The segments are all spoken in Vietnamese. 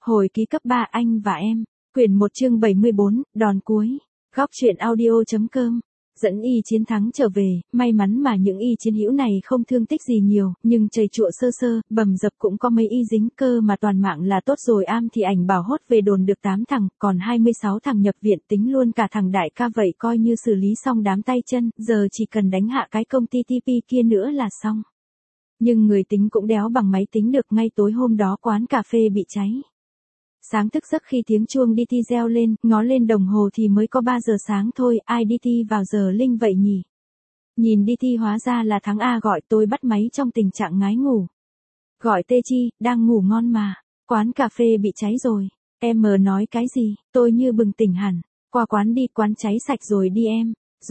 Hồi ký cấp 3 anh và em. Quyển 1 chương 74, đòn cuối. Góc truyện audio.com. Dẫn y chiến thắng trở về, may mắn mà những y chiến hữu này không thương tích gì nhiều, nhưng chầy chụa sơ sơ, bầm dập cũng có mấy y dính cơ mà toàn mạng là tốt rồi. Am thì ảnh bảo hốt về đồn được 8 thằng, còn 26 thằng nhập viện, tính luôn cả thằng đại ca vậy coi như xử lý xong đám tay chân, giờ chỉ cần đánh hạ cái công ty TP kia nữa là xong. Nhưng người tính cũng đéo bằng máy tính được, ngay tối hôm đó quán cà phê bị cháy. Sáng thức giấc khi tiếng chuông đi thi reo lên, ngó lên đồng hồ thì mới có 3 giờ sáng thôi, ai đi thi vào giờ linh vậy nhỉ? Nhìn đi thi hóa ra là thằng A gọi, tôi bắt máy trong tình trạng ngái ngủ. Gọi Tê Chi, đang ngủ ngon mà, quán cà phê bị cháy rồi. Em nói cái gì? Tôi như bừng tỉnh hẳn. Qua quán đi, quán cháy sạch rồi đi em.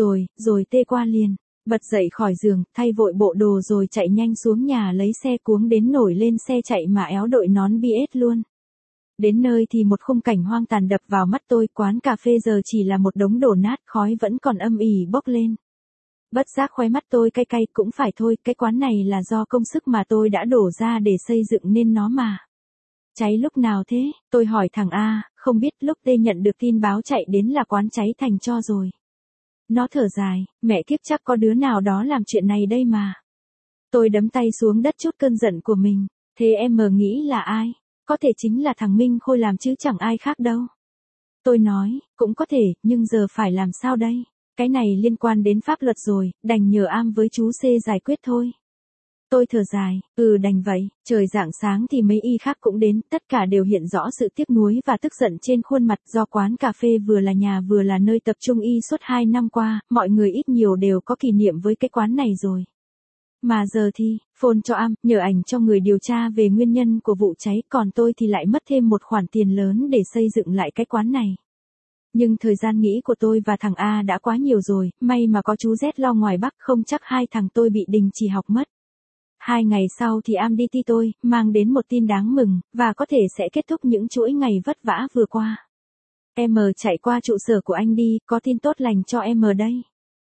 Rồi Tê qua liền. Bật dậy khỏi giường, thay vội bộ đồ rồi chạy nhanh xuống nhà lấy xe cuống đến nổi lên xe chạy mà éo đội nón BS luôn. Đến nơi thì một khung cảnh hoang tàn đập vào mắt tôi, quán cà phê giờ chỉ là một đống đổ nát, khói vẫn còn âm ỉ bốc lên. Bất giác khóe mắt tôi cay cay, cũng phải thôi, cái quán này là do công sức mà tôi đã đổ ra để xây dựng nên nó mà. Cháy lúc nào thế? Tôi hỏi thằng A, không biết. Lúc T nhận được tin báo chạy đến là quán cháy thành tro rồi. Nó thở dài, mẹ kiếp chắc có đứa nào đó làm chuyện này đây mà. Tôi đấm tay xuống đất chút cơn giận của mình. Thế em nghĩ là ai? Có thể chính là thằng Minh Khôi làm chứ chẳng ai khác đâu. Tôi nói, cũng có thể, nhưng giờ phải làm sao đây? Cái này liên quan đến pháp luật rồi, đành nhờ Am với chú C giải quyết thôi. Tôi thở dài, đành vậy. Trời rạng sáng thì mấy y khác cũng đến, tất cả đều hiện rõ sự tiếc nuối và tức giận trên khuôn mặt, do quán cà phê vừa là nhà vừa là nơi tập trung y suốt 2 năm qua, mọi người ít nhiều đều có kỷ niệm với cái quán này rồi. Mà giờ thì, phone cho Am, nhờ ảnh cho người điều tra về nguyên nhân của vụ cháy, còn tôi thì lại mất thêm một khoản tiền lớn để xây dựng lại cái quán này. Nhưng thời gian nghĩ của tôi và thằng A đã quá nhiều rồi, may mà có chú Z lo ngoài Bắc, không chắc hai thằng tôi bị đình chỉ học mất. 2 ngày sau thì Am đi thi tôi, mang đến một tin đáng mừng, và có thể sẽ kết thúc những chuỗi ngày vất vả vừa qua. Em chạy qua trụ sở của anh đi, có tin tốt lành cho em đây.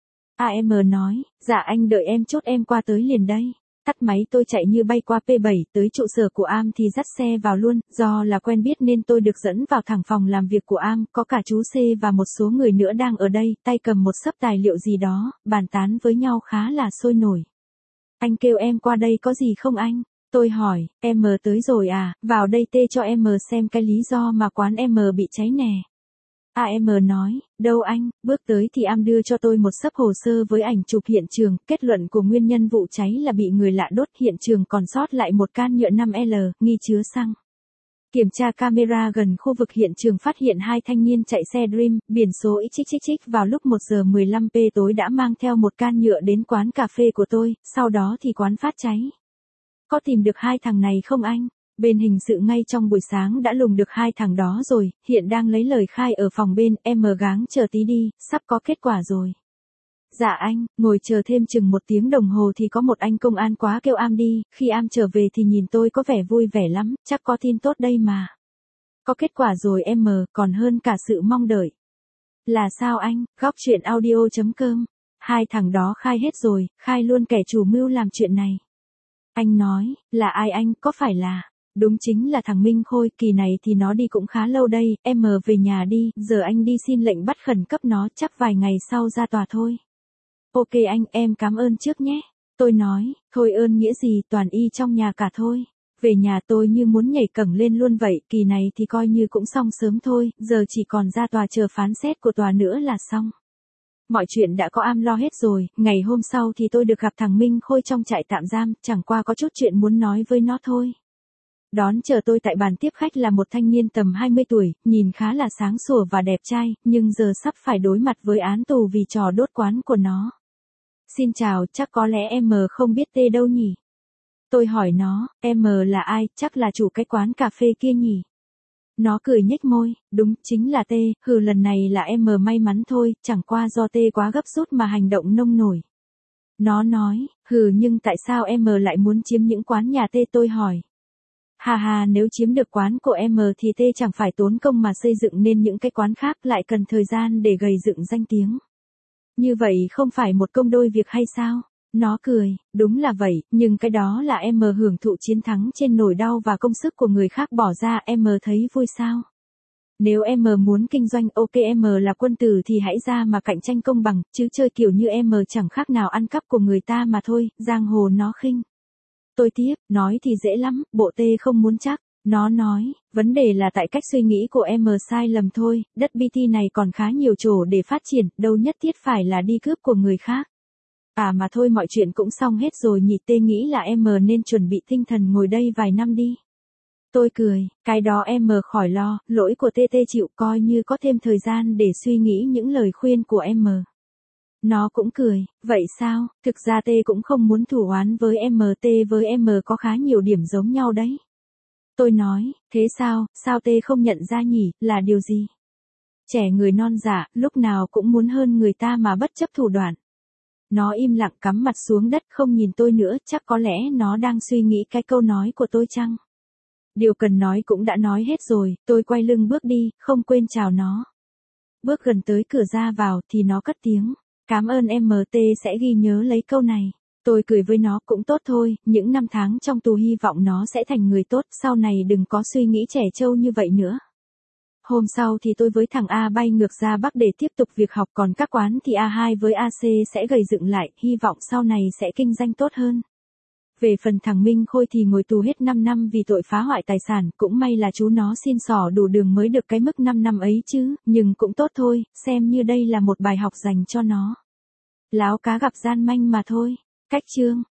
Em nói, dạ anh đợi em chút, em qua tới liền đây. Tắt máy tôi chạy như bay qua P7 tới trụ sở của Am thì dắt xe vào luôn, do là quen biết nên tôi được dẫn vào thẳng phòng làm việc của Am, có cả chú C và một số người nữa đang ở đây, tay cầm một xấp tài liệu gì đó, bàn tán với nhau khá là sôi nổi. Anh kêu em qua đây có gì không anh? Tôi hỏi, em tới rồi à, vào đây tê cho em xem cái lý do mà quán em bị cháy nè. Em nói, đâu anh, bước tới thì Am đưa cho tôi một xấp hồ sơ với ảnh chụp hiện trường, kết luận của nguyên nhân vụ cháy là bị người lạ đốt, hiện trường còn sót lại một can nhựa 5L, nghi chứa xăng. Kiểm tra camera gần khu vực hiện trường phát hiện 2 thanh niên chạy xe Dream, biển số XXX vào lúc 1 giờ 15 p tối đã mang theo một can nhựa đến quán cà phê của tôi, sau đó thì quán phát cháy. Có tìm được 2 thằng này không anh? Bên hình sự ngay trong buổi sáng đã lùng được 2 thằng đó rồi, hiện đang lấy lời khai ở phòng bên, em gắng chờ tí đi, sắp có kết quả rồi. Dạ anh, ngồi chờ thêm chừng 1 tiếng đồng hồ thì có một anh công an quá kêu Am đi, khi Am trở về thì nhìn tôi có vẻ vui vẻ lắm, chắc có tin tốt đây mà. Có kết quả rồi em, còn hơn cả sự mong đợi. Là sao anh? Góc truyện audio.com. 2 thằng đó khai hết rồi, khai luôn kẻ chủ mưu làm chuyện này. Anh nói, là ai anh, có phải là... Đúng chính là thằng Minh Khôi, kỳ này thì nó đi cũng khá lâu đây, em về nhà đi, giờ anh đi xin lệnh bắt khẩn cấp nó, chắc vài ngày sau ra tòa thôi. Ok anh, em cảm ơn trước nhé. Tôi nói, thôi ơn nghĩa gì, toàn y trong nhà cả thôi. Về nhà tôi như muốn nhảy cẫng lên luôn vậy, kỳ này thì coi như cũng xong sớm thôi, giờ chỉ còn ra tòa chờ phán xét của tòa nữa là xong. Mọi chuyện đã có Am lo hết rồi, ngày hôm sau thì tôi được gặp thằng Minh Khôi trong trại tạm giam, chẳng qua có chút chuyện muốn nói với nó thôi. Đón chờ tôi tại bàn tiếp khách là một thanh niên tầm 20 tuổi, nhìn khá là sáng sủa và đẹp trai, nhưng giờ sắp phải đối mặt với án tù vì trò đốt quán của nó. Xin chào, chắc có lẽ em không biết Tê đâu nhỉ? Tôi hỏi nó, em là ai, chắc là chủ cái quán cà phê kia nhỉ? Nó cười nhếch môi, đúng, chính là Tê, lần này là em may mắn thôi, chẳng qua do Tê quá gấp rút mà hành động nông nổi. Nó nói, nhưng tại sao em lại muốn chiếm những quán nhà Tê, tôi hỏi. Nếu chiếm được quán của em thì Tê chẳng phải tốn công mà xây dựng nên những cái quán khác, lại cần thời gian để gầy dựng danh tiếng. Như vậy không phải một công đôi việc hay sao? Nó cười, đúng là vậy, nhưng cái đó là em hưởng thụ chiến thắng trên nỗi đau và công sức của người khác bỏ ra, em thấy vui sao? Nếu em muốn kinh doanh ok em là quân tử thì hãy ra mà cạnh tranh công bằng, chứ chơi kiểu như em chẳng khác nào ăn cắp của người ta mà thôi, giang hồ nó khinh. Tôi tiếp, nói thì dễ lắm, bộ tê không muốn chắc. Nó nói, vấn đề là tại cách suy nghĩ của em sai lầm thôi, đất BT này còn khá nhiều chỗ để phát triển, đâu nhất thiết phải là đi cướp của người khác. À mà thôi mọi chuyện cũng xong hết rồi nhỉ, tê nghĩ là em nên chuẩn bị tinh thần ngồi đây vài năm đi. Tôi cười, cái đó em khỏi lo, lỗi của tê chịu, coi như có thêm thời gian để suy nghĩ những lời khuyên của em. Nó cũng cười, vậy sao, thực ra tê cũng không muốn thù oán với em, tê với em có khá nhiều điểm giống nhau đấy. Tôi nói, thế sao tê không nhận ra nhỉ, là điều gì? Trẻ người non dạ, lúc nào cũng muốn hơn người ta mà bất chấp thủ đoạn. Nó im lặng cắm mặt xuống đất không nhìn tôi nữa, chắc có lẽ nó đang suy nghĩ cái câu nói của tôi chăng? Điều cần nói cũng đã nói hết rồi, tôi quay lưng bước đi, không quên chào nó. Bước gần tới cửa ra vào thì nó cất tiếng. Cảm ơn em, tê sẽ ghi nhớ lấy câu này. Tôi cười với nó, cũng tốt thôi, những năm tháng trong tù hy vọng nó sẽ thành người tốt, sau này đừng có suy nghĩ trẻ trâu như vậy nữa. Hôm sau thì tôi với thằng A bay ngược ra Bắc để tiếp tục việc học, còn các quán thì A2 với AC sẽ gầy dựng lại, hy vọng sau này sẽ kinh doanh tốt hơn. Về phần thằng Minh Khôi thì ngồi tù hết 5 năm vì tội phá hoại tài sản, cũng may là chú nó xin xỏ đủ đường mới được cái mức 5 năm ấy chứ, nhưng cũng tốt thôi, xem như đây là một bài học dành cho nó. Láo cá gặp gian manh mà thôi. Cách chương